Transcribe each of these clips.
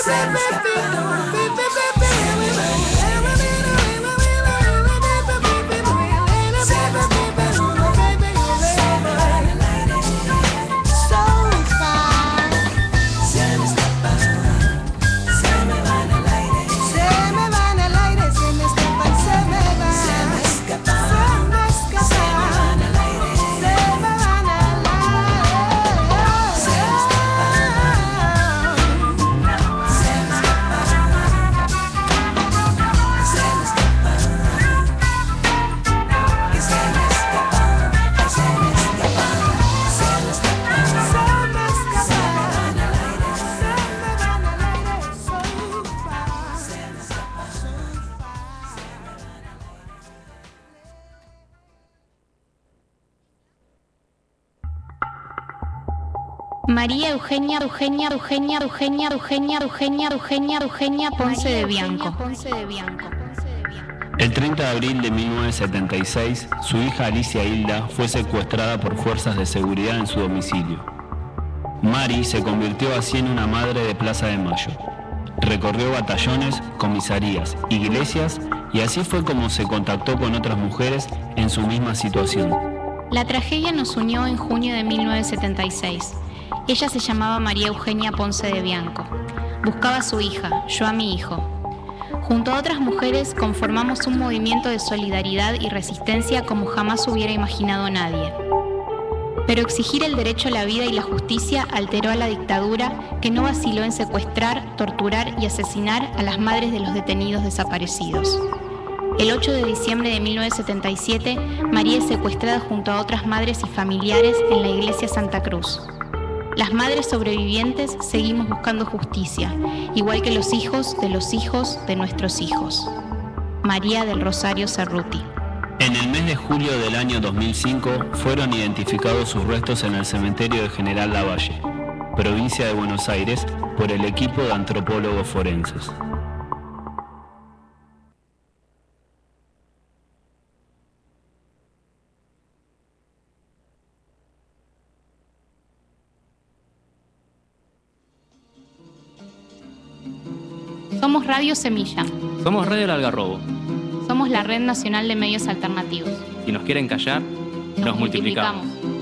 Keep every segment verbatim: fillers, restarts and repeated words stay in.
María Eugenia, Eugenia, Eugenia, Eugenia, Eugenia, Eugenia, Eugenia, Eugenia Ponce de Bianco. El treinta de abril de mil novecientos setenta y seis, su hija Alicia Hilda fue secuestrada por fuerzas de seguridad en su domicilio. Mari se convirtió así en una madre de Plaza de Mayo. Recorrió batallones, comisarías, iglesias y así fue como se contactó con otras mujeres en su misma situación. La tragedia nos unió en junio de mil novecientos setenta y seis. Ella se llamaba María Eugenia Ponce de Bianco. Buscaba a su hija, yo a mi hijo. Junto a otras mujeres conformamos un movimiento de solidaridad y resistencia como jamás hubiera imaginado nadie. Pero exigir el derecho a la vida y la justicia alteró a la dictadura, que no vaciló en secuestrar, torturar y asesinar a las madres de los detenidos desaparecidos. El ocho de diciembre de mil novecientos setenta y siete, María es secuestrada junto a otras madres y familiares en la iglesia Santa Cruz. Las madres sobrevivientes seguimos buscando justicia, igual que los hijos de los hijos de nuestros hijos. María del Rosario Cerruti. En el mes de julio del año dos mil cinco fueron identificados sus restos en el cementerio de General Lavalle, provincia de Buenos Aires, por el equipo de antropólogos forenses. Somos Radio Semilla. Somos Radio El Algarrobo. Somos la Red Nacional de Medios Alternativos. Si nos quieren callar, nos, nos multiplicamos. multiplicamos.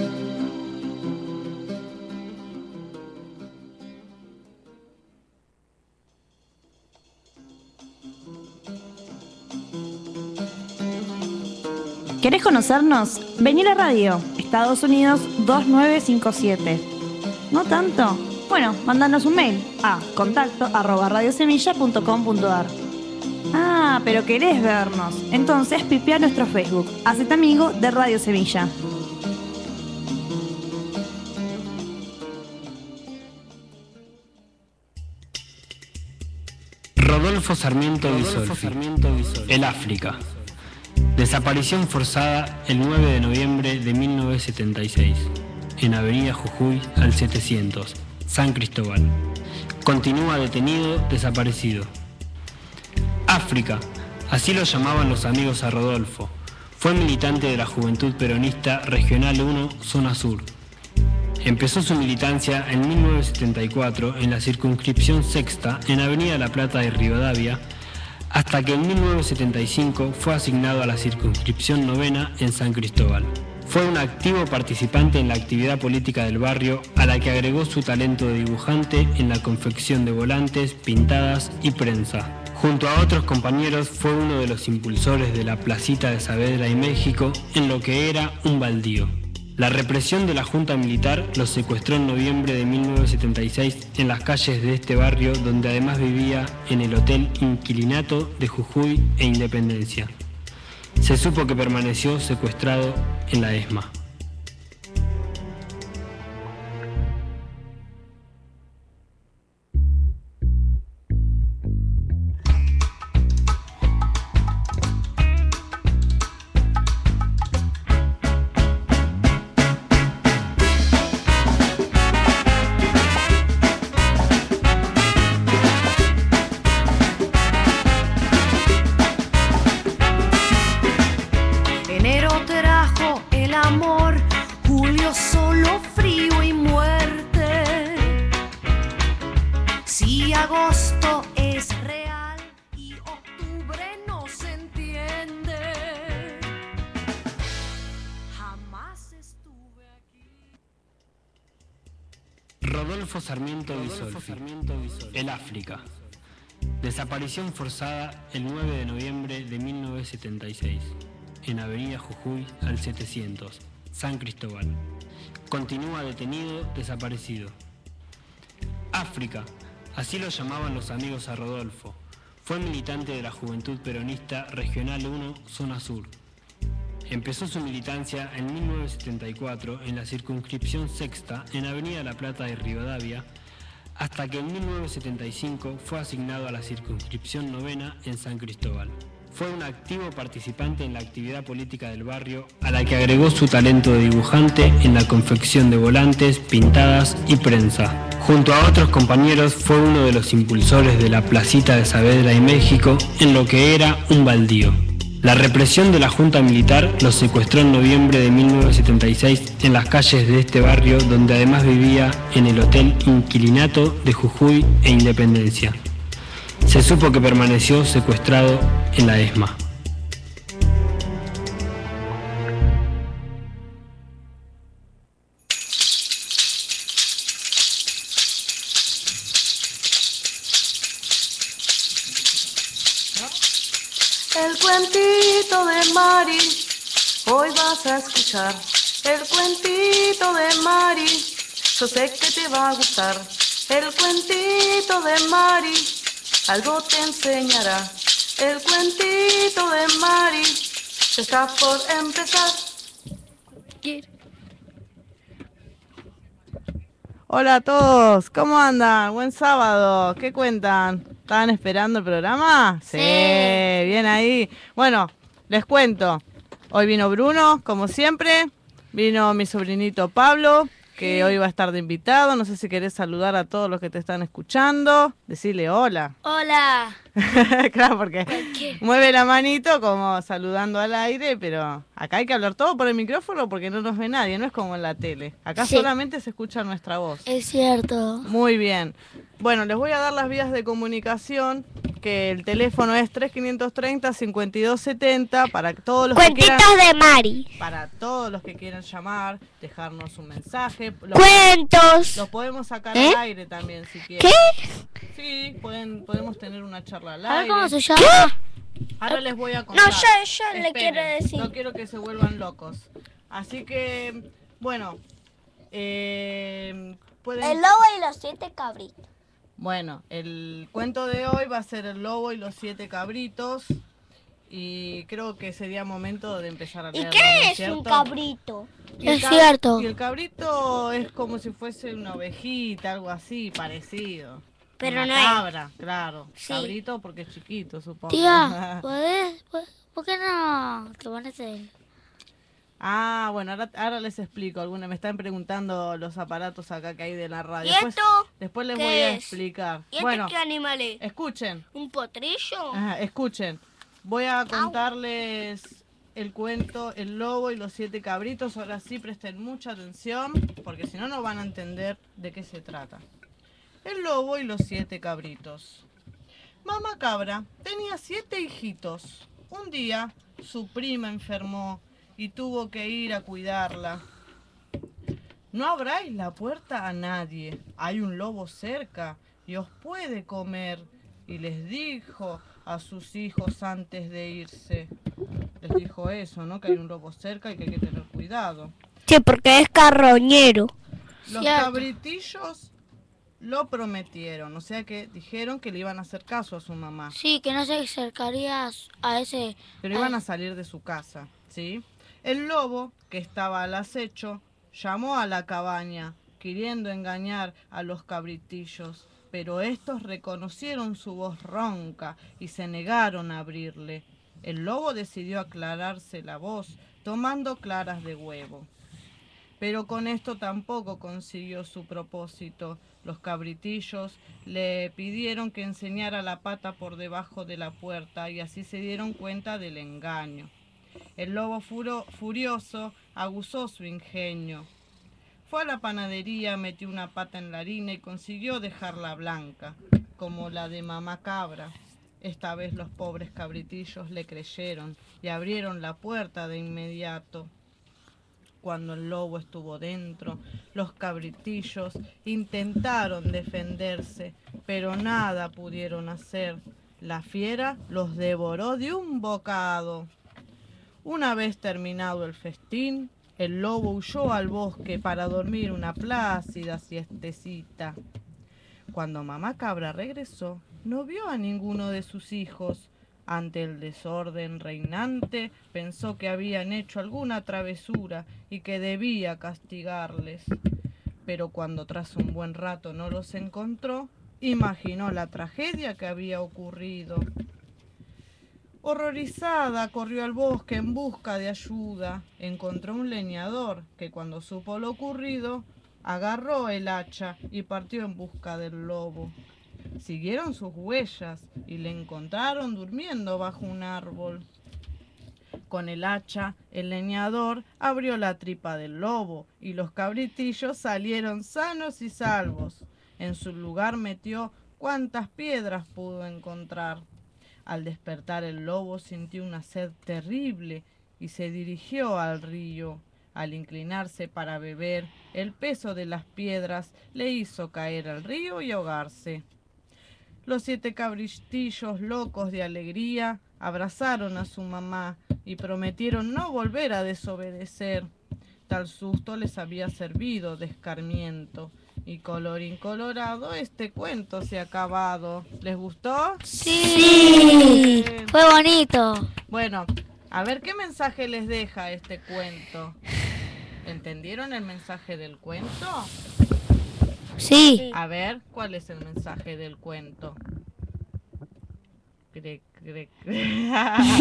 ¿Querés conocernos? Vení a la radio, Estados Unidos dos nueve cinco siete. ¿No tanto? Bueno, mándanos un mail a contacto arroba radiosemilla punto com punto ar. Ah, pero querés vernos. Entonces pipea nuestro Facebook. Hacete amigo de Radio Semilla. Rodolfo Sarmiento Bisolfi, El África. Desaparición forzada el nueve de noviembre de mil novecientos setenta y seis, en Avenida Jujuy al setecientos, San Cristóbal. Continúa detenido, desaparecido. África, así lo llamaban los amigos a Rodolfo. Fue militante de la Juventud Peronista Regional uno, Zona Sur. Empezó su militancia en mil novecientos setenta y cuatro en la circunscripción sexta en Avenida La Plata de Rivadavia, hasta que en mil novecientos setenta y cinco fue asignado a la circunscripción novena en San Cristóbal. Fue un activo participante en la actividad política del barrio, a la que agregó su talento de dibujante en la confección de volantes, pintadas y prensa. Junto a otros compañeros fue uno de los impulsores de la Placita de Saavedra y México en lo que era un baldío. La represión de la Junta Militar los secuestró en noviembre de mil novecientos setenta y seis en las calles de este barrio, donde además vivía en el Hotel Inquilinato de Jujuy e Independencia. Se supo que permaneció secuestrado en la ESMA. Amor. Si agosto es real y octubre no se entiende, jamás estuve aquí. Rodolfo Sarmiento Bisolfi, El África. Desaparición forzada el nueve de noviembre de mil novecientos setenta y seis, en Avenida Jujuy al setecientos, San Cristóbal. Continúa detenido, desaparecido. África, así lo llamaban los amigos a Rodolfo. Fue militante de la Juventud Peronista Regional uno, Zona Sur. Empezó su militancia en mil novecientos setenta y cuatro en la circunscripción sexta en Avenida La Plata de Rivadavia, hasta que en mil novecientos setenta y cinco fue asignado a la circunscripción novena en San Cristóbal. Fue un activo participante en la actividad política del barrio, a la que agregó su talento de dibujante en la confección de volantes, pintadas y prensa. Junto a otros compañeros fue uno de los impulsores de la Placita de Saavedra y México en lo que era un baldío. La represión de la Junta Militar los secuestró en noviembre de mil novecientos setenta y seis en las calles de este barrio, donde además vivía en el Hotel Inquilinato de Jujuy e Independencia. Se supo que permaneció secuestrado en la ESMA. El cuentito de Mari, hoy vas a escuchar. El cuentito de Mari, yo sé que te va a gustar. El cuentito de Mari, algo te enseñará. El cuentito de Mari, está por empezar. Hola a todos, ¿cómo andan? Buen sábado, ¿qué cuentan? ¿Estaban esperando el programa? Sí, bien ahí. Bueno, les cuento, hoy vino Bruno, como siempre, vino mi sobrinito Pablo, que hoy va a estar de invitado. No sé si querés saludar a todos los que te están escuchando, decirle hola. Hola. Claro, porque mueve la manito como saludando al aire, pero acá hay que hablar todo por el micrófono porque no nos ve nadie, no es como en la tele. Acá sí, solamente se escucha nuestra voz. Es cierto. Muy bien. Bueno, les voy a dar las vías de comunicación, que el teléfono es tres cinco tres cero, cinco dos siete cero para todos los Cuentitos que quieran, de Mari. para todos los que quieran llamar, dejarnos un mensaje. Los, Cuentos. Los podemos sacar ¿Eh? al aire también si quieren. ¿Qué? Sí, pueden, podemos tener una charla al A ver aire. cómo se llama. ¿Qué? Ahora les voy a contar. No, yo, yo le Esperen, quiero decir. no quiero que se vuelvan locos. Así que, bueno, eh, pueden... El lobo y los siete cabritos. Bueno, el cuento de hoy va a ser El lobo y los siete cabritos. Y creo que sería momento de empezar a ¿Y leerlo, qué ¿no es es cierto? un cabrito? Y el Es cab- cierto. Y el cabrito es como si fuese una ovejita, algo así, parecido. Pero una no es. cabra, claro. Sí. Cabrito porque es chiquito, supongo. Tía, ¿podés? ¿Por qué no te pones el...? Ah, bueno, ahora, ahora les explico. Alguna me están preguntando los aparatos acá que hay de la radio. ¿Y Después, esto después les qué voy a es? explicar. ¿Y este Bueno, qué animal es? escuchen. ¿Un potrillo? Ajá, escuchen. Voy a contarles el cuento El lobo y los siete cabritos. Ahora sí presten mucha atención, porque si no, no van a entender de qué se trata. El lobo y los siete cabritos. Mamá cabra tenía siete hijitos. Un día su prima enfermó y tuvo que ir a cuidarla. No abráis la puerta a nadie. Hay un lobo cerca y os puede comer. Y les dijo a sus hijos antes de irse. Les dijo eso, ¿no? Que hay un lobo cerca y que hay que tener cuidado. Sí, porque es carroñero. Los Cierto. cabritillos lo prometieron, o sea que dijeron que le iban a hacer caso a su mamá. Sí, que no se acercaría a ese... Pero iban a salir de su casa, ¿sí? El lobo, que estaba al acecho, llamó a la cabaña, queriendo engañar a los cabritillos, pero estos reconocieron su voz ronca y se negaron a abrirle. El lobo decidió aclararse la voz, tomando claras de huevo. Pero con esto tampoco consiguió su propósito. Los cabritillos le pidieron que enseñara la pata por debajo de la puerta y así se dieron cuenta del engaño. El lobo furo, furioso aguzó su ingenio. Fue a la panadería, metió una pata en la harina y consiguió dejarla blanca, como la de mamá cabra. Esta vez los pobres cabritillos le creyeron y abrieron la puerta de inmediato. Cuando el lobo estuvo dentro, los cabritillos intentaron defenderse, pero nada pudieron hacer. La fiera los devoró de un bocado. Una vez terminado el festín, el lobo huyó al bosque para dormir una plácida siestecita. Cuando mamá cabra regresó, no vio a ninguno de sus hijos. Ante el desorden reinante, pensó que habían hecho alguna travesura y que debía castigarles. Pero cuando tras un buen rato no los encontró, imaginó la tragedia que había ocurrido. Horrorizada, corrió al bosque en busca de ayuda. Encontró un leñador que, cuando supo lo ocurrido, agarró el hacha y partió en busca del lobo. Siguieron sus huellas y le encontraron durmiendo bajo un árbol. Con el hacha, el leñador abrió la tripa del lobo y los cabritillos salieron sanos y salvos. En su lugar metió cuantas piedras pudo encontrar. Al despertar el lobo sintió una sed terrible y se dirigió al río. Al inclinarse para beber, el peso de las piedras le hizo caer al río y ahogarse. Los siete cabritillos, locos de alegría, abrazaron a su mamá y prometieron no volver a desobedecer. Tal susto les había servido de escarmiento. Y colorín colorado, este cuento se ha acabado. ¿Les gustó? Sí, fue bonito. Bueno, a ver qué mensaje les deja este cuento. ¿Entendieron el mensaje del cuento? Sí. A ver, ¿cuál es el mensaje del cuento? Cre, cre, cre.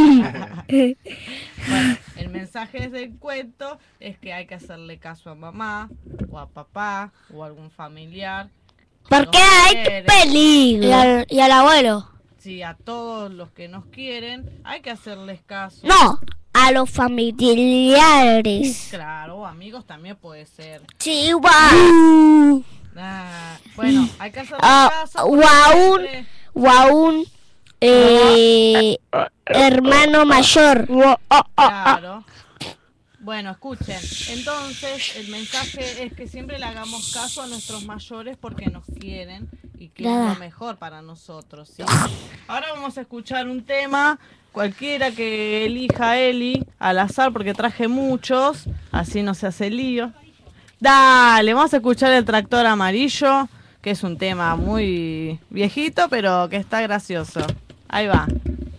Bueno, el mensaje del cuento es que hay que hacerle caso a mamá, o a papá, o a algún familiar. Porque hay peligro. Y al, y al abuelo. Sí, a todos los que nos quieren, hay que hacerles caso. No, a los familiares. Claro, amigos también puede ser. Sí, igual. Ah, bueno, hay que hacerles Ah, caso. o a un, siempre- o a un eh, hermano mayor. Claro. Bueno, escuchen. Entonces, el mensaje es que siempre le hagamos caso a nuestros mayores porque nos quieren y que es Nada. lo mejor para nosotros, ¿sí? Ahora vamos a escuchar un tema, cualquiera que elija Eli, al azar, porque traje muchos, así no se hace lío. Dale, vamos a escuchar El Tractor Amarillo, que es un tema muy viejito, pero que está gracioso. Ahí va.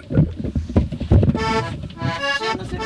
No sé.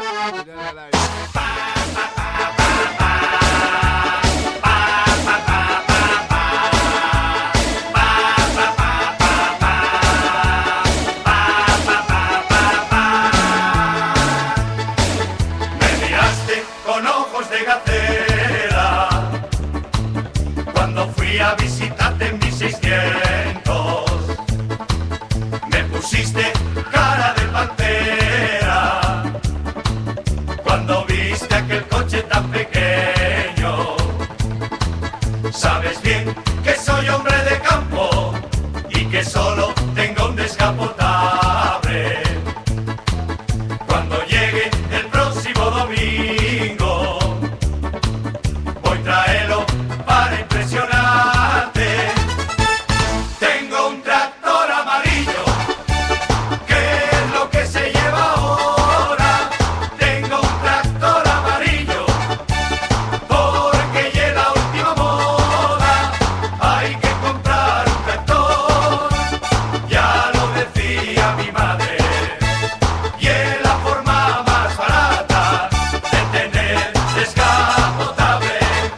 Me miraste con ojos de gacela cuando fui a visitarte en mi seiscientos. Me pusiste cara de pantera cuando viste aquel coche tan pequeño. Sabes bien que soy hombre de campo y que solo tengo un descapotable. Cuando llegue el próximo domingo, voy traerlo para impresionarte. Tengo un tractor amarillo, que es lo que se lleva ahora. Tengo un tractor amarillo, porque ya es la última moda. Hay que comprar un tractor, ya lo decía mi madre. Y es la forma más barata de tener descapotable.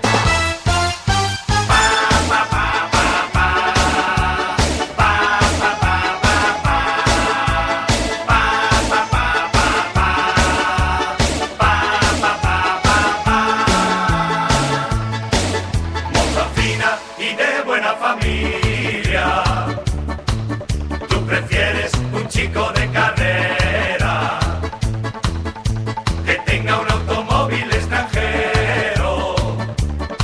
Pa, pa, pa, pa, pa. Pa, pa, pa, pa, pa. Pa, pa, pa, pa, pa. Pa, pa, pa, pa, pa. Moza fina y de buena familia, tú prefieres un chico de carrera que tenga un automóvil extranjero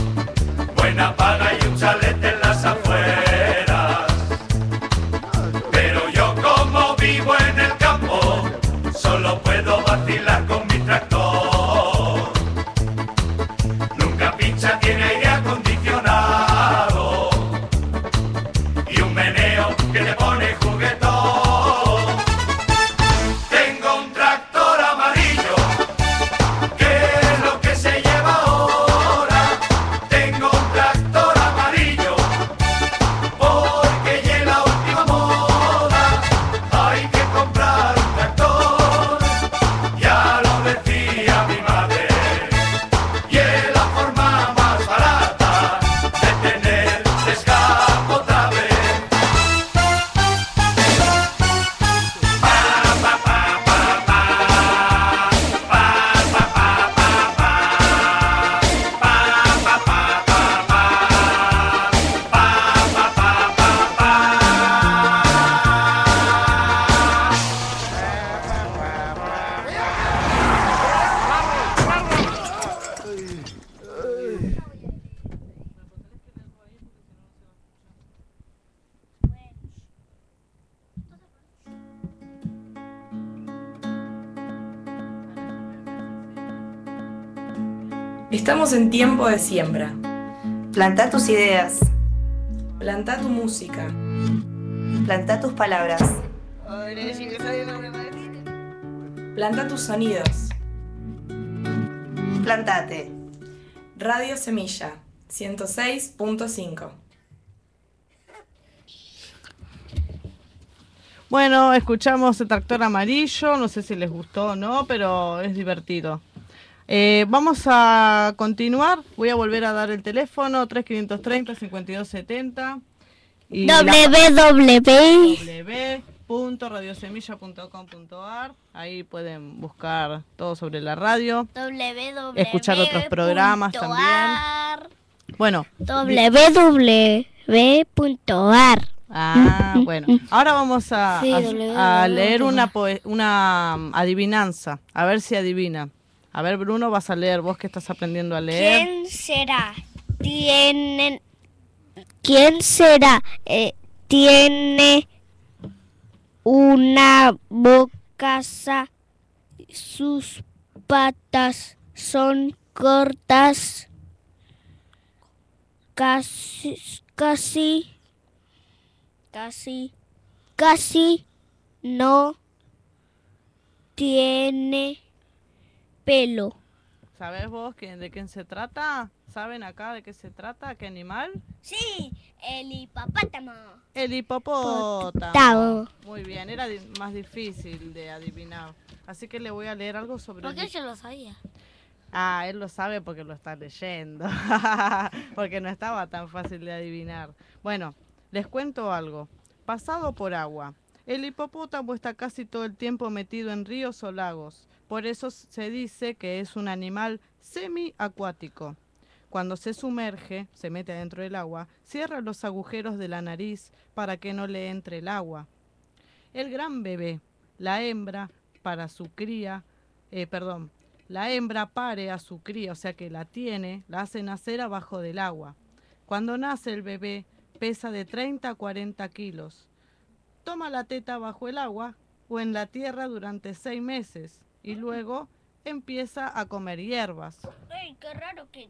meneo que te pone juguetón. Tengo un tractor amarillo, que es lo que se lleva ahora. Tengo un tractor amarillo, porque ya es la última moda. Hay que comprar un tractor, ya lo decía mi madre. Y es la forma más barata de tener descapotable. Estamos en tiempo de siembra. Plantá tus ideas. Plantá tu música. Plantá tus palabras. Plantá tus sonidos. Plantate. Radio Semilla, ciento seis punto cinco. Bueno, escuchamos el tractor amarillo, no sé si les gustó o no, pero es divertido. Eh, vamos a continuar, voy a volver a dar el teléfono, tres cinco tres cero, cinco dos siete cero. Y w w w w punto radio semilla punto com punto a r. Ahí pueden buscar todo sobre la radio, escuchar otros programas también. Bueno, w w w punto a r. Ah, bueno. Ahora vamos a, Sí, a- doble, a doble, leer doble. una, poe- una um, adivinanza, a ver si adivina. A ver, Bruno, vas a leer, vos que estás aprendiendo a leer. ¿Quién será? Tienen. ¿Quién será? Eh, tiene una boca, sa- sus patas son cortas, casi, casi, casi, casi no tiene pelo. ¿Sabés vos que, de quién se trata? ¿Saben acá de qué se trata? ¿Qué animal? Sí, el hipopótamo. El hipopótamo. Hipopótamo. Muy bien, era di- más difícil de adivinar. Así que le voy a leer algo sobre ¿Por el qué yo lo sabía? Ah, él lo sabe porque lo está leyendo. Porque no estaba tan fácil de adivinar. Bueno, les cuento algo. Pasado por agua. El hipopótamo está casi todo el tiempo metido en ríos o lagos. Por eso se dice que es un animal semiacuático. Cuando se sumerge, se mete adentro del agua, cierra los agujeros de la nariz para que no le entre el agua. El gran bebé, la hembra para su cría, eh, perdón, la hembra pare a su cría, o sea que la tiene, la hace nacer abajo del agua. Cuando nace el bebé, pesa de treinta a cuarenta kilos. Toma la teta bajo el agua o en la tierra durante seis meses y luego empieza a comer hierbas. Ey, qué raro que...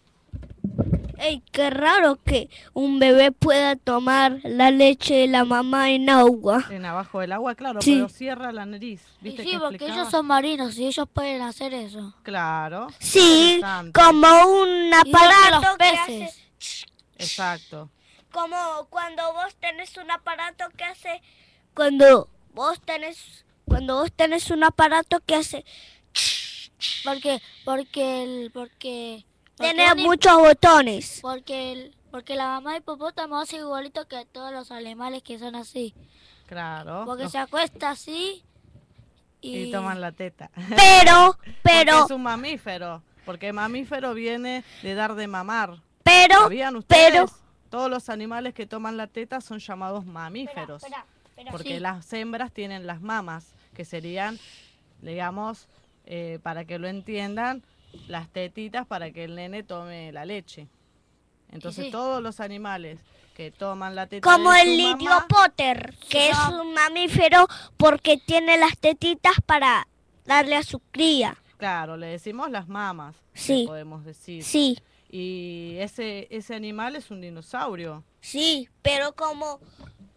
Ey, qué raro que un bebé pueda tomar la leche de la mamá en agua. En abajo del agua, claro, Sí. pero cierra la nariz. ¿Viste que explicaba? son marinos y ellos pueden hacer eso. Claro. Sí, Interesante. como un aparato que hace... Exacto. Como cuando vos tenés un aparato que hace... Cuando vos tenés... Cuando vos tenés un aparato que hace... Porque... Porque... El, porque... Tiene muchos botones. Porque el, porque la mamá de hipopótamo hace igualito que todos los animales que son así. Claro. Porque Los- se acuesta así y... y toman la teta. Pero, Porque pero, es un mamífero. Porque mamífero viene de dar de mamar. pero, ¿Sabían ustedes? pero... Todos los animales que toman la teta son llamados mamíferos. Espera, espera, Porque sí. las hembras tienen las mamas, que serían, digamos, eh, para que lo entiendan, las tetitas para que el nene tome la leche. Entonces sí. todos los animales que toman la teta Como de el su mamá, idiopóter, que es un mamífero porque tiene las tetitas para darle a su cría. claro, le decimos las mamas, Sí. le podemos decir. Sí, Y ese ese animal es un dinosaurio. sí, pero como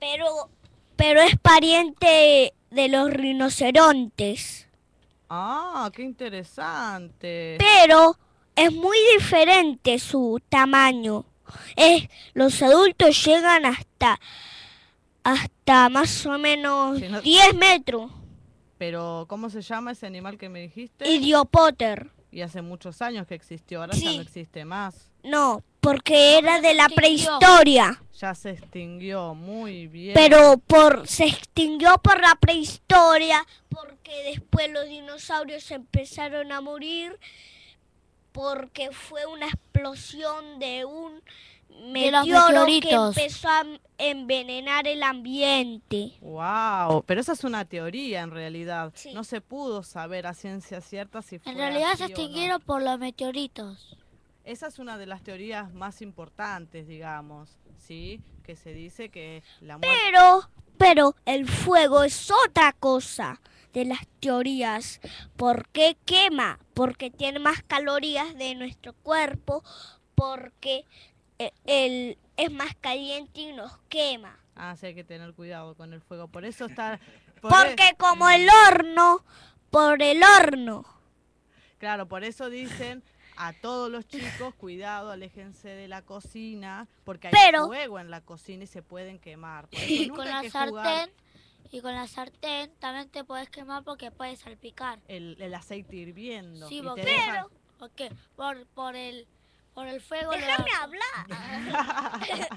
pero, pero es pariente de los rinocerontes. Ah, qué interesante. Pero es muy diferente su tamaño. Es, los adultos llegan hasta, hasta más o menos Si no- diez metros. Pero, ¿cómo se llama ese animal que me dijiste? Idiopóter. Y hace muchos años que existió, ahora Sí. ya no existe más. No, porque era ya de se la extinguió. prehistoria. Ya se extinguió, muy bien. Pero por se extinguió por la prehistoria, porque después los dinosaurios empezaron a morir, porque fue una explosión de un De los meteoro que meteoritos. empezó a envenenar el ambiente. Wow, pero esa es una teoría en realidad. Sí. No se pudo saber a ciencia cierta si fue En realidad se así o no. extinguieron por los meteoritos. Esa es una de las teorías más importantes, digamos, ¿sí? Que se dice que la muerte... Pero, pero el fuego es otra cosa de las teorías. ¿Por qué quema? Porque tiene más calorías de nuestro cuerpo, porque eh, el, es más caliente y nos quema. Ah, sí, hay que tener cuidado con el fuego. Por eso está... por Porque e- como el horno, por el horno. Claro, por eso dicen a todos los chicos, cuidado, aléjense de la cocina, porque hay Pero- fuego en la cocina y se pueden quemar. Por eso Y nunca con hay la que sartén, jugar y con la sartén también te puedes quemar porque puedes salpicar. el, el aceite hirviendo. Sí, y te porque, dejan- ¿por qué? Por, por el por el fuego. lo- Déjame hablar.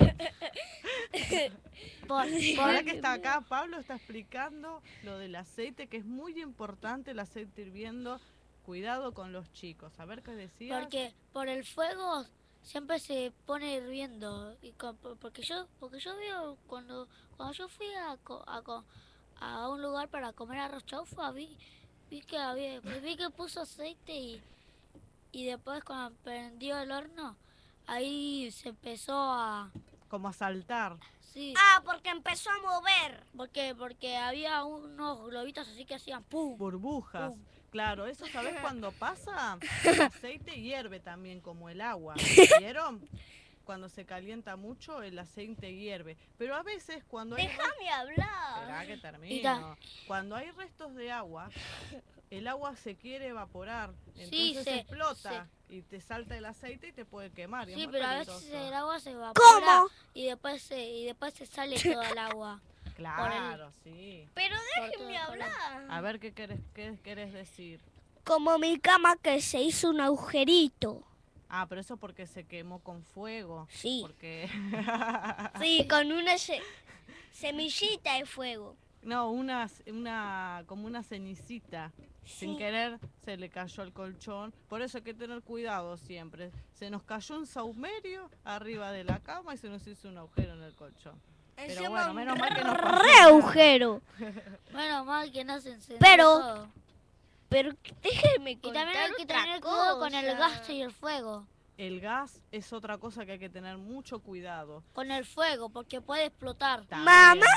por, Ahora por- que está acá, Pablo está explicando lo del aceite, que es muy importante el aceite hirviendo. Cuidado con los chicos. A ver qué decías. porque por el fuego siempre se pone hirviendo y con- por- porque yo porque yo veo cuando cuando yo fui a co- a, co- a un lugar para comer arroz chaufa vi vi que había vi que puso aceite y y después cuando prendió el horno ahí se empezó a Como a saltar. sí Ah, porque empezó a mover. porque porque había unos globitos así que hacían pum Burbujas. Pum. Claro, eso sabes cuando pasa, el aceite hierve también como el agua. ¿Vieron? Cuando se calienta mucho, el aceite hierve. Pero a veces cuando hay... Déjame hablar. Esperá que Y termino. ta- Cuando hay restos de agua, el agua se quiere evaporar. Sí, Entonces se- explota y te salta el aceite y te puede quemar. y es sí muy pero a veces peligroso. el agua se evapora ¿Cómo? y después se y después se sale toda el agua. Claro, sí. Pero Por déjenme todo, hablar. A ver, ¿qué querés, qué querés decir? Como mi cama que se hizo un agujerito. Ah, pero eso porque se quemó con fuego. Sí. Porque... Sí, con una se- semillita de fuego. No, una, una, como una cenicita. Sin Sí. querer se le cayó al colchón. Por eso hay que tener cuidado siempre. Se nos cayó un saumerio arriba de la cama y se nos hizo un agujero en el colchón. Pero Encima bueno, un menos mal que no pasó re nada. agujero. Menos mal que no se encendió Pero- todo. Pero déjenme Y contar también hay que otra tener cuidado con el cosa. gas y el fuego. El gas es otra cosa que hay que tener mucho cuidado. Con el fuego, porque puede explotar. También. ¡Mamá!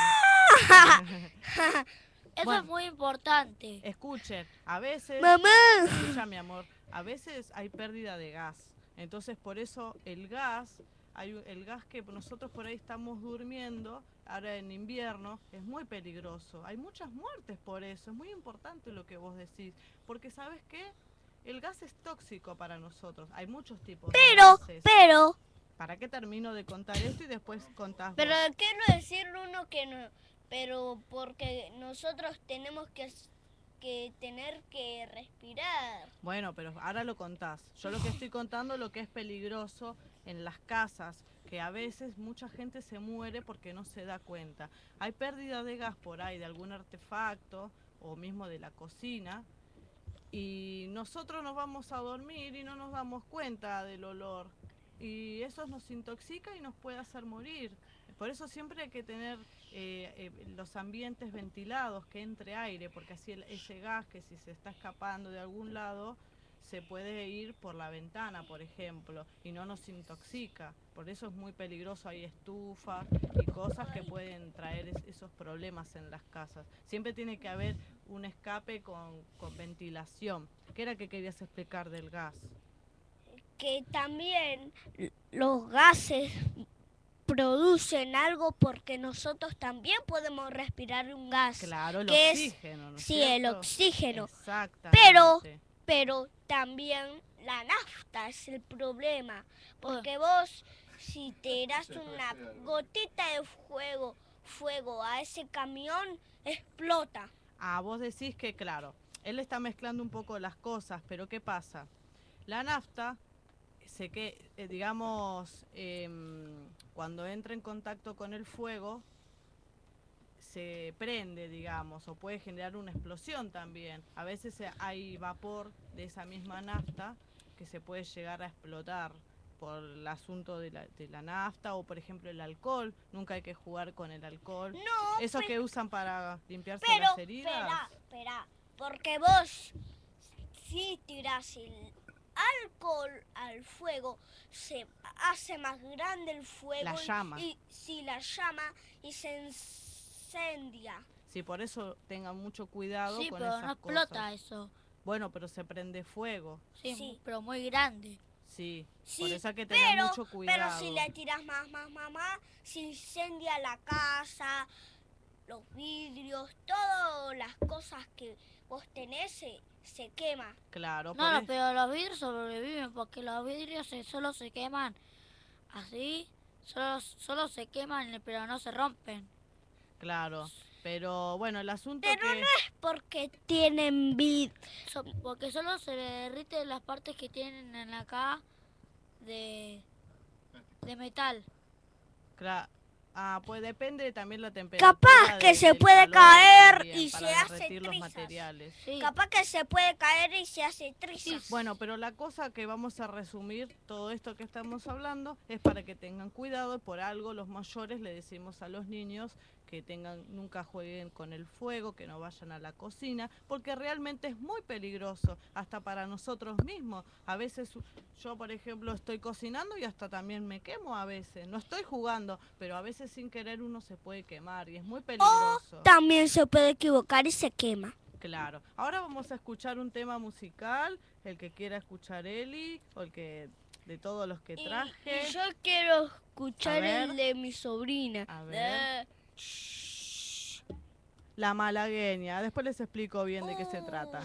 Eso Bueno. es muy importante. Escuchen, a veces... ¡Mamá! Escucha, mi amor, a veces hay pérdida de gas. Entonces, por eso el gas, hay un- el gas que nosotros por ahí estamos durmiendo, ahora en invierno, es muy peligroso. Hay muchas muertes por eso. Es muy importante lo que vos decís. Porque, ¿sabes qué? El gas es tóxico para nosotros. Hay muchos tipos de Pero, gases. pero, ¿Para qué termino de contar esto y después contás vos? pero quiero decir uno que no, pero porque nosotros tenemos que, que tener que respirar. Bueno, pero ahora lo contás. Yo lo que estoy contando es lo que es peligroso en las casas, que a veces mucha gente se muere porque no se da cuenta. Hay pérdida de gas por ahí, de algún artefacto o mismo de la cocina, y nosotros nos vamos a dormir y no nos damos cuenta del olor. Y eso nos intoxica y nos puede hacer morir. Por eso siempre hay que tener eh, eh, los ambientes ventilados, que entre aire, porque así el- ese gas que si se está escapando de algún lado, se puede ir por la ventana, por ejemplo, y no nos intoxica. Por eso es muy peligroso, hay estufas y cosas que pueden traer es- esos problemas en las casas. Siempre tiene que haber un escape con, con ventilación. ¿Qué era que querías explicar del gas? Que también los gases producen algo porque nosotros también podemos respirar un gas. Claro, el que oxígeno, es, ¿no es sí, cierto? el oxígeno. Exactamente. Pero, pero también la nafta es el problema. Porque vos, si te tiras una gotita de fuego, fuego a ese camión, explota. Ah, vos decís que, claro, él está mezclando un poco las cosas, pero ¿qué pasa? La nafta, se que, eh, digamos, eh, cuando entra en contacto con el fuego, se prende, digamos, o puede generar una explosión también. A veces hay vapor de esa misma nafta que se puede llegar a explotar por el asunto de la, de la nafta o, por ejemplo, el alcohol. Nunca hay que jugar con el alcohol. No, ¿Eso pe- que usan para limpiarse pero, las heridas? espera, espera, porque vos, si tirás el alcohol al fuego, se hace más grande el fuego. La y- llama. Y, sí, la llama y se incendia. Sí, por eso tengan mucho cuidado Sí, con pero esas no cosas. explota eso. Bueno, pero se prende fuego. Sí, Sí. pero muy grande. Sí, Sí, por eso hay que tener pero, mucho cuidado. pero si le tiras más, más, más, más, se incendia la casa, los vidrios, todas las cosas que vos tenés se, se quema. Claro, No, por no, es- pero los vidrios sobreviven porque los vidrios se- solo se queman así, solo, solo se queman pero no se rompen. claro. Pero bueno, el asunto Pero que... no es porque tienen vid. So- porque solo se le derriten las partes que tienen en acá de, de metal. Cla- Ah, pues depende también la temperatura. Capaz que de- se del puede calor caer también, y para se hace derretir los trizas. materiales. Sí. Capaz que se puede caer y se hace trizas. Bueno, pero la cosa que vamos a resumir todo esto que estamos hablando es para que tengan cuidado. Por algo los mayores le decimos a los niños que tengan, nunca jueguen con el fuego, que no vayan a la cocina, porque realmente es muy peligroso, hasta para nosotros mismos. A veces yo, por ejemplo, estoy cocinando y hasta también me quemo a veces. No estoy jugando, pero a veces sin querer uno se puede quemar y es muy peligroso. También se puede equivocar y se quema. Claro. Ahora vamos a escuchar un tema musical, el que quiera escuchar Eli, o el que de todos los que Y- traje. y yo quiero escuchar A ver. el de mi sobrina. A ver. De- La malagueña. Después les explico bien de qué se trata.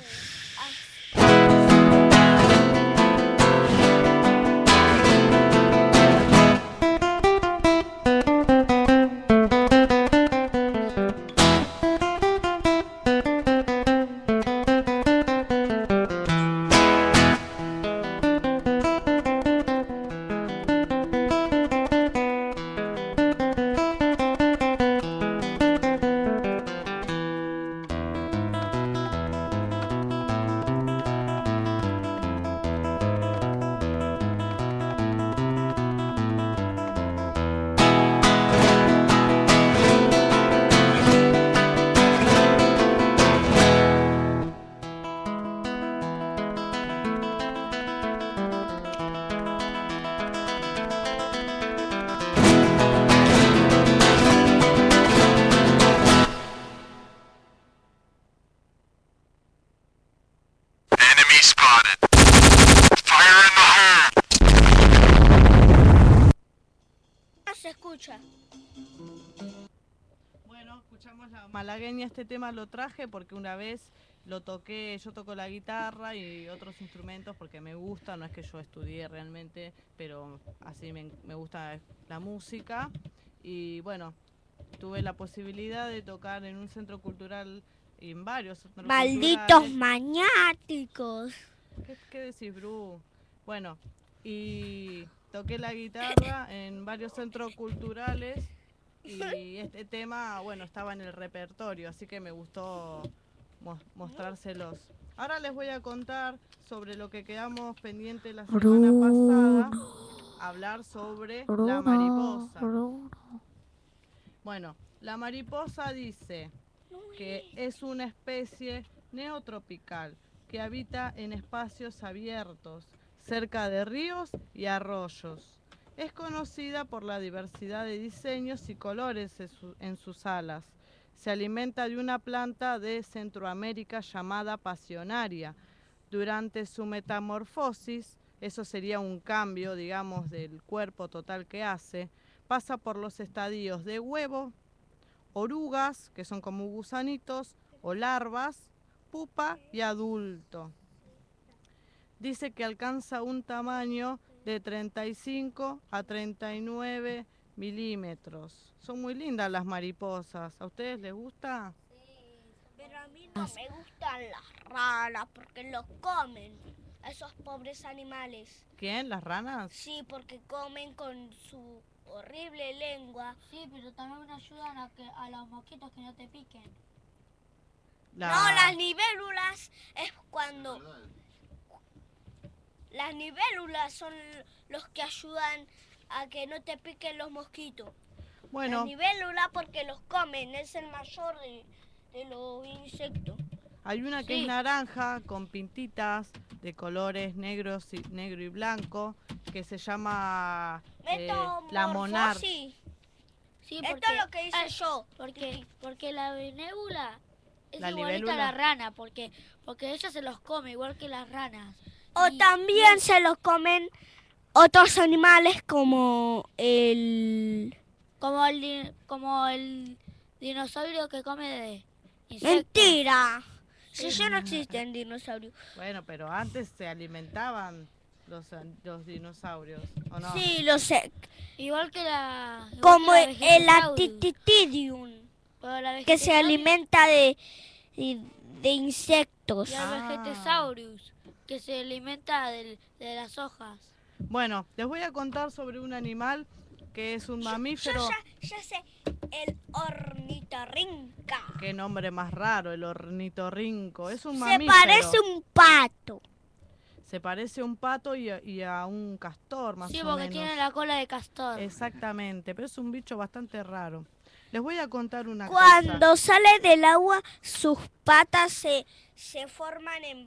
Enemy spotted. Fire in the hole! No se escucha. Bueno, escuchamos la malagueña. Este tema lo traje porque una vez lo toqué, yo toco la guitarra y otros instrumentos porque me gusta, no es que yo estudié realmente, pero así me, me gusta la música. Y bueno, tuve la posibilidad de tocar en un centro cultural y en varios centros Malditos culturales. maniáticos. ¿Qué, qué decís, Bru? Bueno, y toqué la guitarra en varios centros culturales y este tema, bueno, estaba en el repertorio, así que me gustó mo- mostrárselos. Ahora les voy a contar sobre lo que quedamos pendiente la semana pasada, hablar sobre la mariposa. Bueno, la mariposa dice que es una especie neotropical que habita en espacios abiertos, cerca de ríos y arroyos. Es conocida por la diversidad de diseños y colores en, su- en sus alas. Se alimenta de una planta de Centroamérica llamada pasionaria. Durante su metamorfosis, eso sería un cambio, digamos, del cuerpo total que hace, pasa por los estadios de huevo, orugas, que son como gusanitos, o larvas, pupa y adulto. Dice que alcanza un tamaño de treinta y cinco a treinta y nueve milímetros. Son muy lindas las mariposas. ¿A ustedes les gusta? Pero a mí no me gustan las ranas porque los comen, a esos pobres animales. ¿Quién? ¿Las ranas? Sí, porque comen con su horrible lengua. Sí, pero también ayudan a, que, a los mosquitos que no te piquen. La... No, las libélulas es cuando... Las libélulas son los que ayudan a que no te piquen los mosquitos. Bueno. Las libélulas porque los comen, es el mayor de, de los insectos. Hay una que Sí. es naranja con pintitas de colores negros y, negro y blanco que se llama eh, la monarca. Metamorfosis. Sí, Esto porque, es lo que hice ah, yo. Porque, porque la libélula es La igualita libélula. a la rana, porque, porque ella se los come igual que las ranas. O Y- también se los comen otros animales como el... Como el, di- como el dinosaurio que come de insectos. ¡Mentira! Si ya no existen dinosaurios. Bueno, pero antes se alimentaban los, los dinosaurios, ¿o no? Sí, lo sé. Igual que la... igual Como que la el Vegetasaurus. Atititidium, Pero la que se Vegetasaurus alimenta de, de, de insectos. Y el Ah. Vegetasaurus, que se alimenta del- de las hojas. Bueno, les voy a contar sobre un animal que es un Yo mamífero. ya, ya sé, el ornitorrinca. Qué nombre más raro, el ornitorrinco. Es un Se mamífero. parece un pato. Se parece a un pato y a, y a un castor, más Sí, o porque menos. tiene la cola de castor. Exactamente, pero es un bicho bastante raro. Les voy a contar una Cuando cosa. sale del agua, sus patas se, se forman en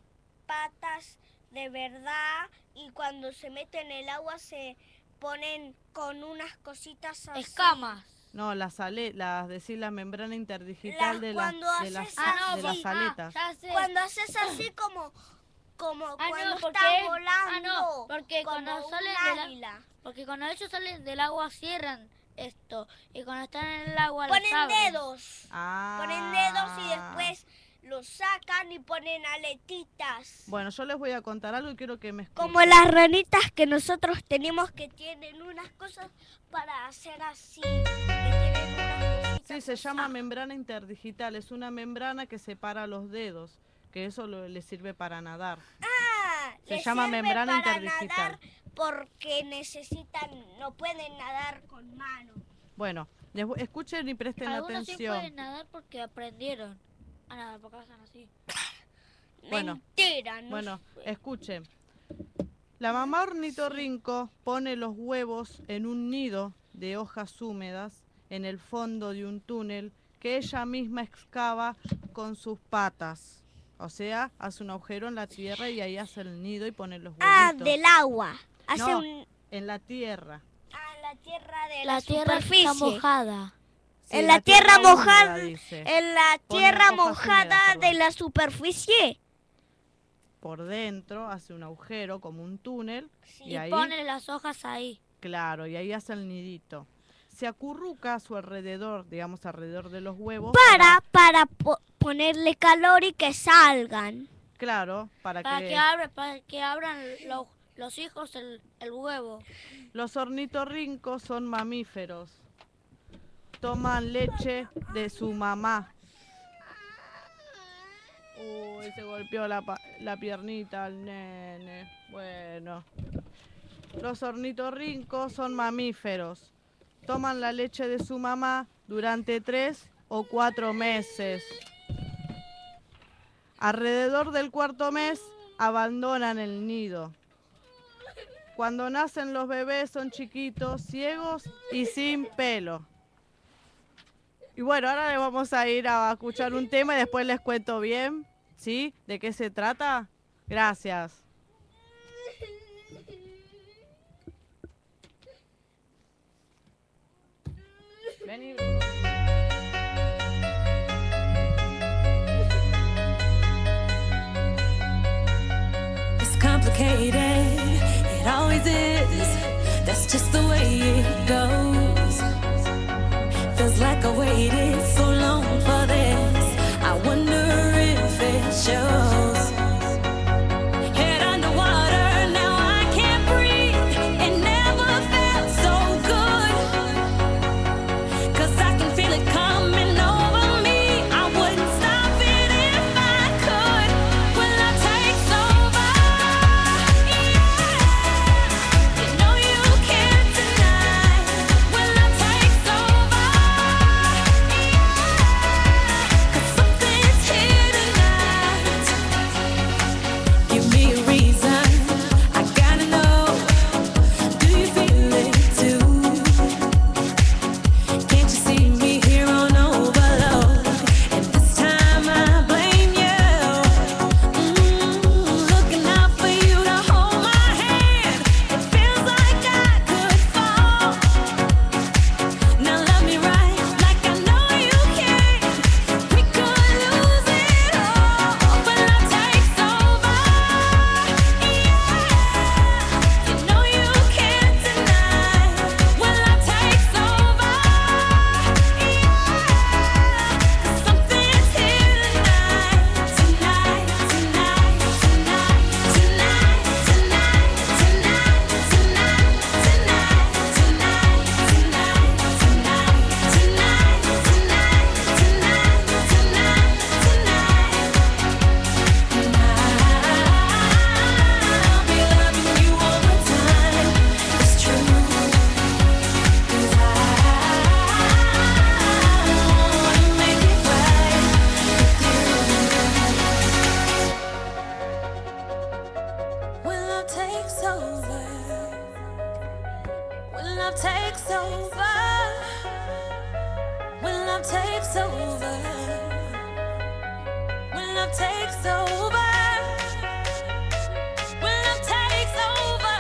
patas de verdad y cuando se mete en el agua se ponen con unas cositas así. Escamas. No, las ale, las decir la membrana interdigital Las- de, las cuando de, las, haces de así. las aletas. Ah, ya sé. Cuando haces así como, como Ah, cuando no, porque, está ah, volando, no, porque como cuando un salen del águila. porque cuando ellos salen del agua cierran esto y cuando están en el agua las Ponen abren. dedos. Ah. Ponen dedos y después los sacan y ponen aletitas. Bueno, yo les voy a contar algo y quiero que me escuchen. Como las ranitas que nosotros tenemos que tienen unas cosas para hacer así. Que tienen unas cositas Sí, se así. llama membrana interdigital. Es una membrana que separa los dedos, que eso lo- le sirve para nadar. Ah, Se les llama sirve membrana para interdigital. nadar porque necesitan, no pueden nadar con mano. Bueno, les voy- escuchen y presten Algunos sí atención. pueden nadar porque aprendieron a nadar porque hacen así. Bueno, Mentira, no Bueno, sé. escuchen. La mamá ornitorrinco pone los huevos en un nido de hojas húmedas en el fondo de un túnel que ella misma excava con sus patas. O sea, hace un agujero en la tierra y ahí hace el nido y pone los huevitos. Ah, del agua. Hace No, un... en la tierra. Ah, la tierra de la, La tierra superficie. está mojada. Sí, en la, tierra, húmeda, mojada. dice. En la Pone tierra hojas mojada húmedas, de perdón. la superficie. Por dentro hace un agujero como un túnel y, Y ahí, pone las hojas ahí. claro, y ahí hace el nidito. Se acurruca a su alrededor, digamos alrededor de los huevos. Para, para po- ponerle calor y que salgan. Claro, para, Para que, que, abra, para que abran los, los hijos el, el huevo. los ornitorrincos son mamíferos. Toman leche de su mamá. Uy, se golpeó la, pa- la piernita al nene. Bueno. Los ornitorrincos son mamíferos. Toman la leche de su mamá durante tres o cuatro meses. Alrededor del cuarto mes abandonan el nido. Cuando nacen los bebés son chiquitos, ciegos y sin pelo. Y bueno, ahora le vamos a ir a escuchar un tema y después les cuento bien, ¿sí? ¿De qué se trata? Gracias. Vení. It's complicated, it always is. That's just the way it goes. takes over, when love takes over, when love takes over,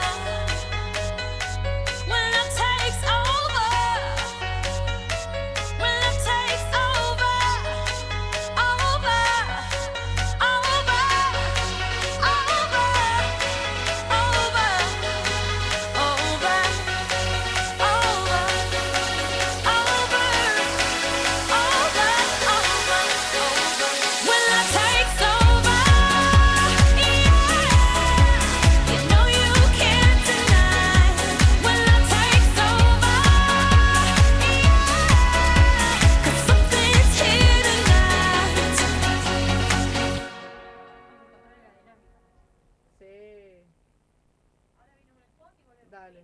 when love takes over, when love takes over, over, over, over, over, over, over, over, over, over, over. When love takes over, yeah, you know you can't deny. When love takes over, yeah, 'cause something's here tonight. Sí. Dale.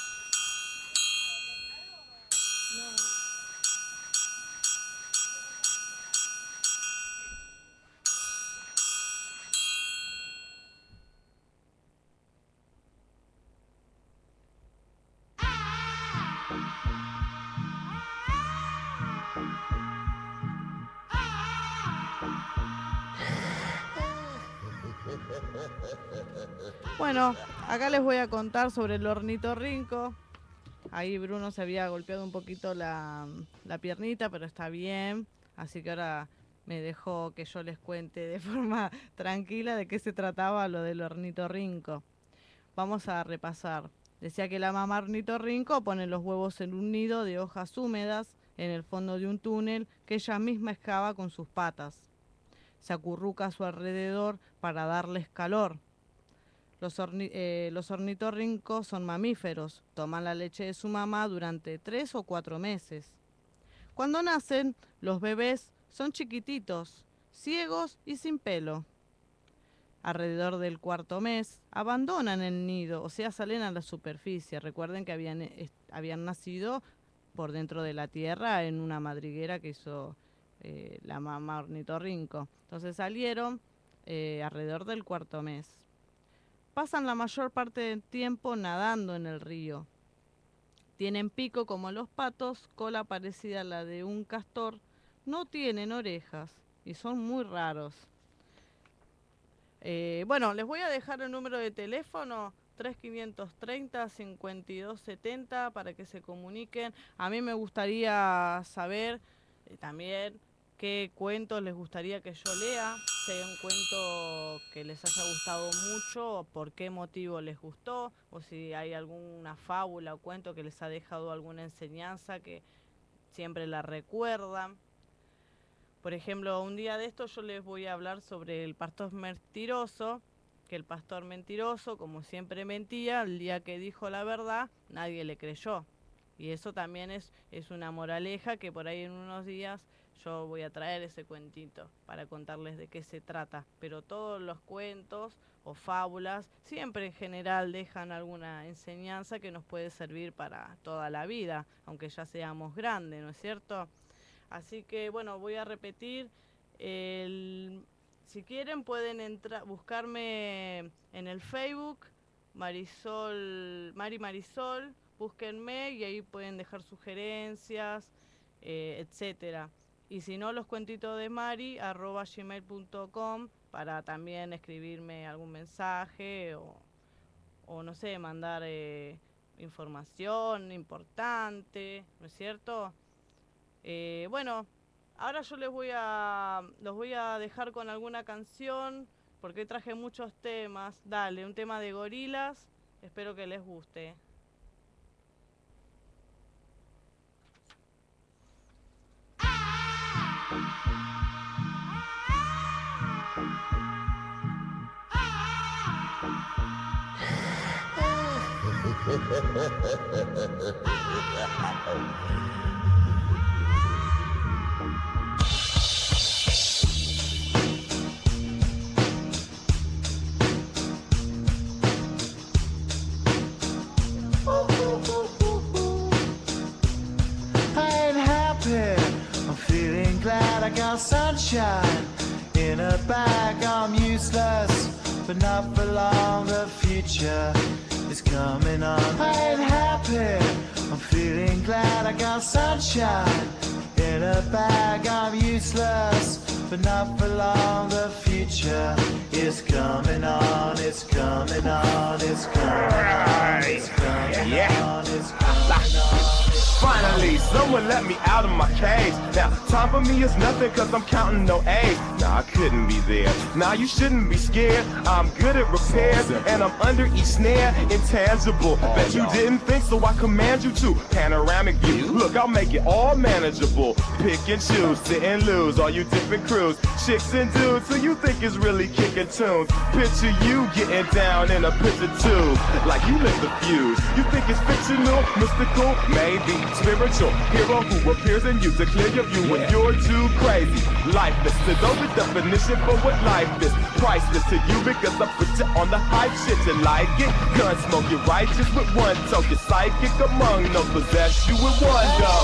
Bueno, acá les voy a contar sobre el ornitorrinco. Ahí Bruno se había golpeado un poquito la, la piernita, pero está bien. Así que ahora me dejó que yo les cuente de forma tranquila de qué se trataba lo del ornitorrinco. Vamos a repasar. Decía que la mamá ornitorrinco pone los huevos en un nido de hojas húmedas en el fondo de un túnel que ella misma excava con sus patas. Se acurruca a su alrededor para darles calor. Los, orni eh, los ornitorrincos son mamíferos, toman la leche de su mamá durante tres o cuatro meses. Cuando nacen, los bebés son chiquititos, ciegos y sin pelo. Alrededor del cuarto mes, abandonan el nido, o sea, salen a la superficie. Recuerden que habían, eh, habían nacido por dentro de la tierra en una madriguera que hizo eh, la mamá ornitorrinco. Entonces salieron eh, alrededor del cuarto mes. Pasan la mayor parte del tiempo nadando en el río. Tienen pico como los patos, cola parecida a la de un castor, no tienen orejas y son muy raros. Eh, bueno, les voy a dejar el número de teléfono tres quinientos treinta, cincuenta y dos setenta para que se comuniquen. A mí me gustaría saber eh, también qué cuentos les gustaría que yo lea, si hay un cuento que les haya gustado mucho, por qué motivo les gustó, o si hay alguna fábula o cuento que les ha dejado alguna enseñanza que siempre la recuerdan. Por ejemplo, un día de esto yo les voy a hablar sobre el pastor mentiroso, que el pastor mentiroso, como siempre mentía, el día que dijo la verdad, nadie le creyó. Y eso también es, es una moraleja que por ahí en unos días yo voy a traer ese cuentito para contarles de qué se trata. Pero todos los cuentos o fábulas siempre en general dejan alguna enseñanza que nos puede servir para toda la vida, aunque ya seamos grandes, ¿no es cierto? Así que bueno, voy a repetir. El, si quieren pueden entrar, buscarme en el Facebook, Marisol, Mari Marisol, búsquenme y ahí pueden dejar sugerencias, eh, etcétera. Y si no, los cuentitos de Mari, arroba gmail punto com, para también escribirme algún mensaje o, o no sé, mandar eh, información importante, ¿no es cierto? Eh, bueno, ahora yo les voy a, los voy a dejar con alguna canción, porque traje muchos temas. Dale, un tema de Gorilas, espero que les guste. I got sunshine in a bag. I'm useless, but not for long. The future is coming on. I ain't happy, I'm feeling glad. I got sunshine in a bag. I'm I'm useless, but not for long. The future is coming on, it's coming on, it's coming on, it's coming on, it's coming on. Finally, someone let me out of my cage. Now, time for me is nothing cause I'm counting no A's. Nah, I couldn't be there. Nah, you shouldn't be scared. I'm good at repairs and I'm under each snare. Intangible, bet you didn't think, so I command you to. Panoramic view, look, I'll make it all manageable. Pick and choose, sit and lose, all you different crews. Chicks and dudes who you think is really kicking tunes. Picture you getting down in a picture too, like you lit the fuse. You think it's fictional, mystical, maybe spiritual hero who appears in you to clear your view when you're too crazy. Lifeless to those, the definition for what life is. Priceless to you because I put you on the hype shit. You like it? Gun smoke, you're righteous with one toe. You're psychic among those, possess you with one go.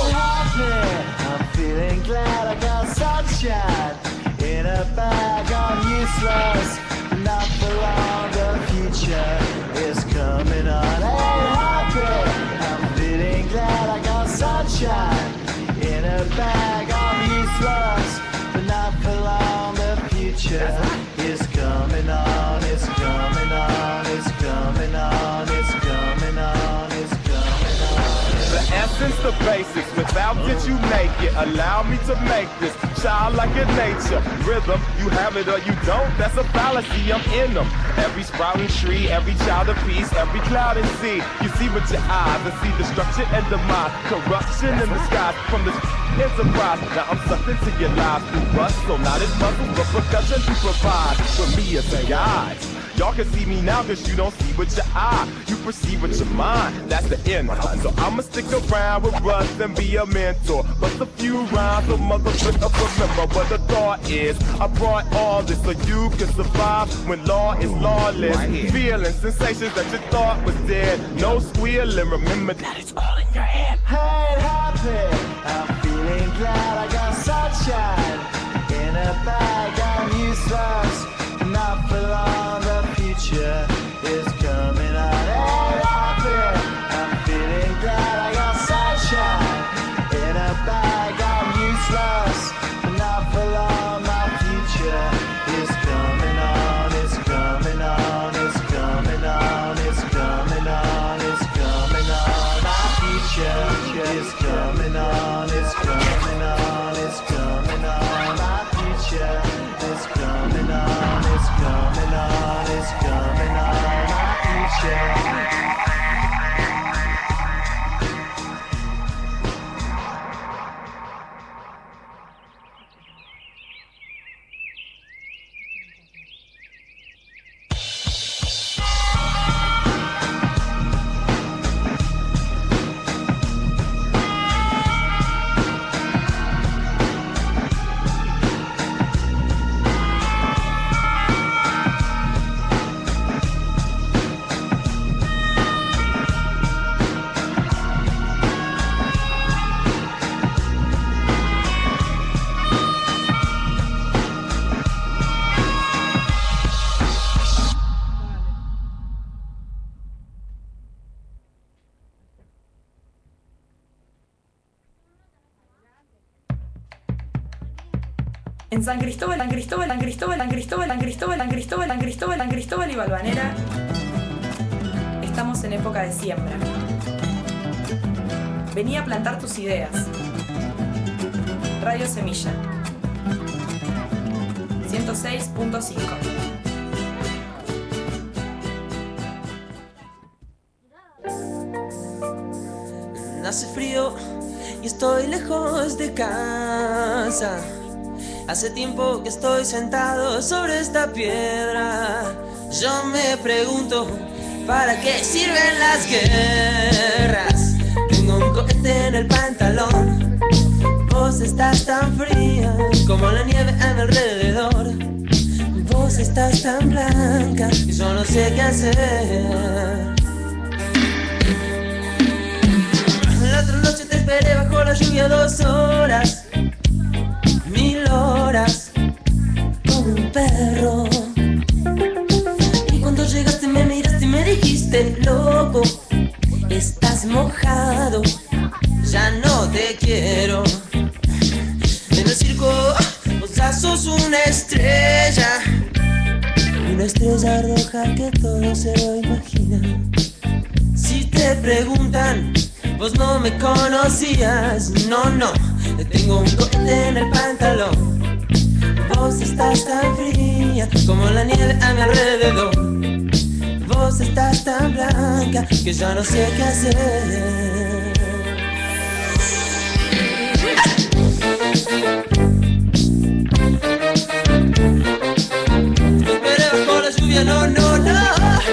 I'm feeling glad I got sunshine in a bag. I'm useless, not for long. The future is coming on. Ain't happy. I'm feeling glad I got sunshine in a bag. I'm useless, but not for long. The future is coming on. It's coming on. It's coming on. It's coming on. It's coming on. The essence, the basics. Without it, you make it. Allow me to make this child like a nature. Rhythm, you have it or you don't. That's a fallacy. I'm in them. Every sprouting tree, every child of peace, every cloud and sea. You see with your eyes and see destruction and demise. Corruption in the sky from this enterprise. Now I'm sucked into your lives through rust. So not as muscle, but percussion to provide for me as a guide. Y'all can see me now cause you don't see with your eye. You perceive with your mind, that's the end. So I'ma stick around with Russ and be a mentor. Bust a few rhymes so motherfucker remember what the thought is. I brought all this so you can survive when law is lawless. Feeling sensations that you thought was dead. No squealing, remember that it's all in your head. Hey, happy, I'm feeling glad I got sunshine in a bag. I'm useless, not for long. The future is coming on. Hey, happy, I'm feeling glad I got sunshine in a bag. I'm useless, not for long. My future is coming on. It's coming on. It's coming on. It's coming on. It's coming on. My future is coming on. It's coming on. It's coming on. My future is coming on. It's coming on. It's coming on. My future. En San Cristóbal, San Cristóbal, San Cristóbal, San Cristóbal, San Cristóbal, San Cristóbal, San Cristóbal, San Cristóbal y Balvanera, estamos en época de siembra. Vení a plantar tus ideas. Radio Semilla ciento seis punto cinco. Hace frío y estoy lejos de casa. Hace tiempo que estoy sentado sobre esta piedra. Yo me pregunto, ¿para qué sirven las guerras? Tengo un cohete en el pantalón. Vos estás tan fría como la nieve a mi alrededor. Vos estás tan blanca y yo no sé qué hacer. La otra noche te esperé bajo la lluvia dos horas, mil horas, como un perro. Y cuando llegaste me miraste y me dijiste, loco, estás mojado, ya no te quiero. En el circo Somos una estrella, una estrella roja que todo se lo imagina. Si te preguntan, vos no me conocías. No, no, tengo un corte en el pantalón. Vos estás tan fría como la nieve a mi alrededor. Vos estás tan blanca que ya no sé qué hacer. Te esperé bajo la lluvia, no, no, no.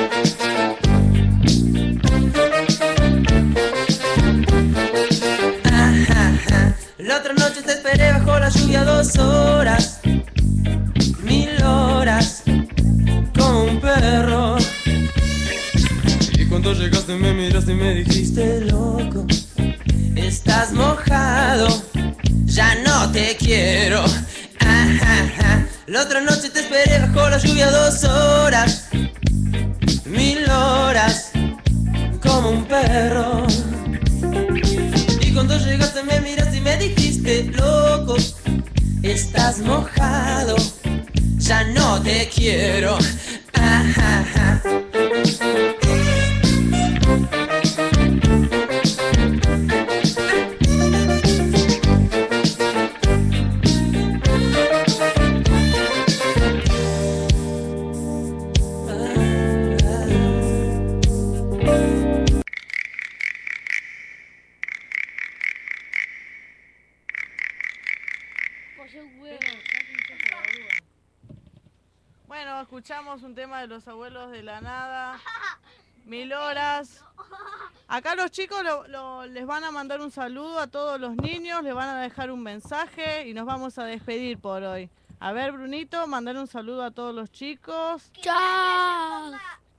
La otra noche te esperé bajo la lluvia dos horas, mil horas, como un perro. Y cuando llegaste me miraste y me dijiste, loco, estás mojado, ya no te quiero. Ajá. La otra noche te esperé bajo la lluvia dos horas, mil horas, como un perro. Y cuando llegaste me miraste y me dijiste, loco, estás mojado, ya no te quiero. Ajá. Bueno, escuchamos un tema de Los Abuelos de la Nada, Mil Horas. Acá los chicos lo, lo, les van a mandar un saludo a todos los niños, les van a dejar un mensaje y nos vamos a despedir por hoy. A ver, Brunito, mandar un saludo a todos los chicos. ¡Chao!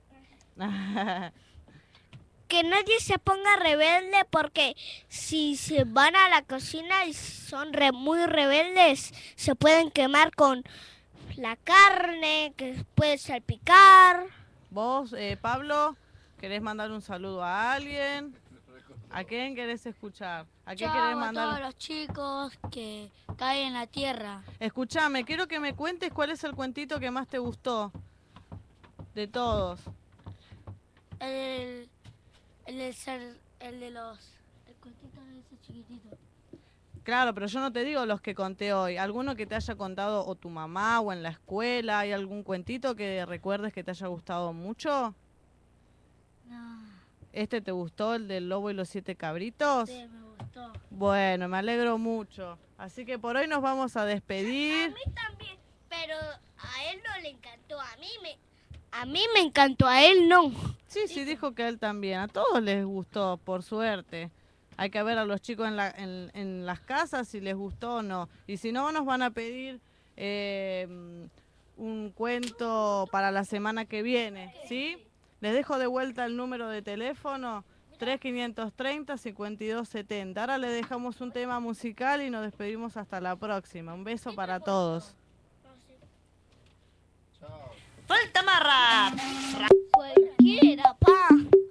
Que nadie se ponga rebelde, porque si se van a la cocina y son re, muy rebeldes, se pueden quemar con la carne, que puede salpicar. Vos, eh, Pablo, ¿querés mandar un saludo a alguien? ¿A quién querés escuchar? ¿A quién Chao querés a mandar? todos los chicos que caen en la tierra. Escuchame, quiero que me cuentes cuál es el cuentito que más te gustó de todos. El, el, de ser, el de los... El cuentito de ese chiquitito. Claro, pero yo no te digo los que conté hoy. ¿Alguno que te haya contado o tu mamá o en la escuela? ¿Hay algún cuentito que recuerdes que te haya gustado mucho? No. ¿Este te gustó, el del lobo y los siete cabritos? Sí, me gustó. Bueno, me alegro mucho. Así que por hoy nos vamos a despedir. A mí también, pero a él no le encantó. A mí me, a mí me encantó, a él no. Sí, sí, dijo que a él también. A todos les gustó, por suerte. Hay que ver a los chicos en, la, en, en las casas si les gustó o no. Y si no, nos van a pedir eh, un cuento para la semana que viene, ¿sí? Les dejo de vuelta el número de teléfono, tres quinientos treinta, cincuenta y dos setenta. Ahora le dejamos un tema musical y nos despedimos hasta la próxima. Un beso para todos. ¡Falta marra! Cualquiera, pa.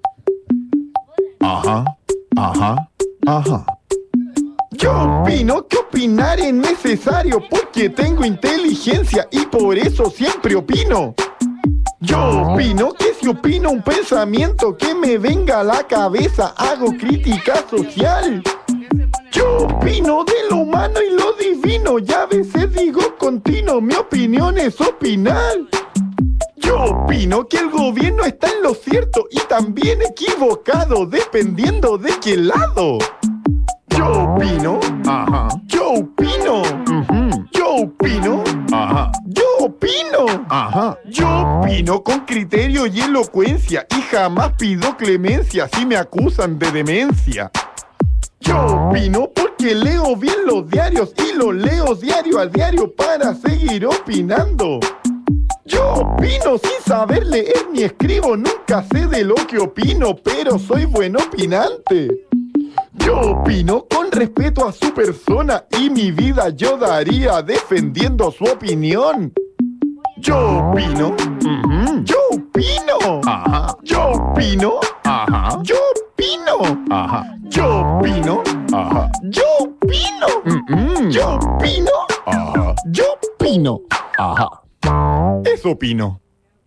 Ajá, ajá, ajá. Yo opino que opinar es necesario porque tengo inteligencia y por eso siempre opino. Yo opino que si opino un pensamiento que me venga a la cabeza, hago crítica social. Yo opino de lo humano y lo divino, y a veces digo continuo, mi opinión es opinar. Yo opino que el gobierno está en lo cierto y también equivocado, dependiendo de qué lado. Yo opino, ajá. Yo opino, uh-huh. Yo opino, ajá. Yo opino, ajá. Yo opino con criterio y elocuencia y jamás pido clemencia si me acusan de demencia. Yo opino porque leo bien los diarios y los leo diario a diario para seguir opinando. Yo opino sin saber leer ni escribo, nunca sé de lo que opino, pero soy buen opinante. Yo opino con respeto a su persona y mi vida yo daría defendiendo su opinión. Yo opino, uh-huh. Yo opino, ajá. Yo opino, ajá. Yo opino, ajá. Yo opino, ajá. Yo opino, uh-huh. Yo opino, ajá. Yo opino. opino. Ajá. Eso opino.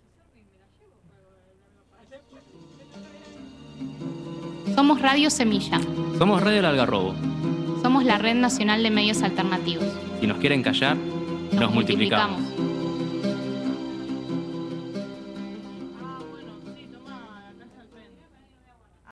Somos Radio Semilla. Somos Radio El Algarrobo. Somos la Red Nacional de Medios Alternativos. Si nos quieren callar, nos, multiplicamos.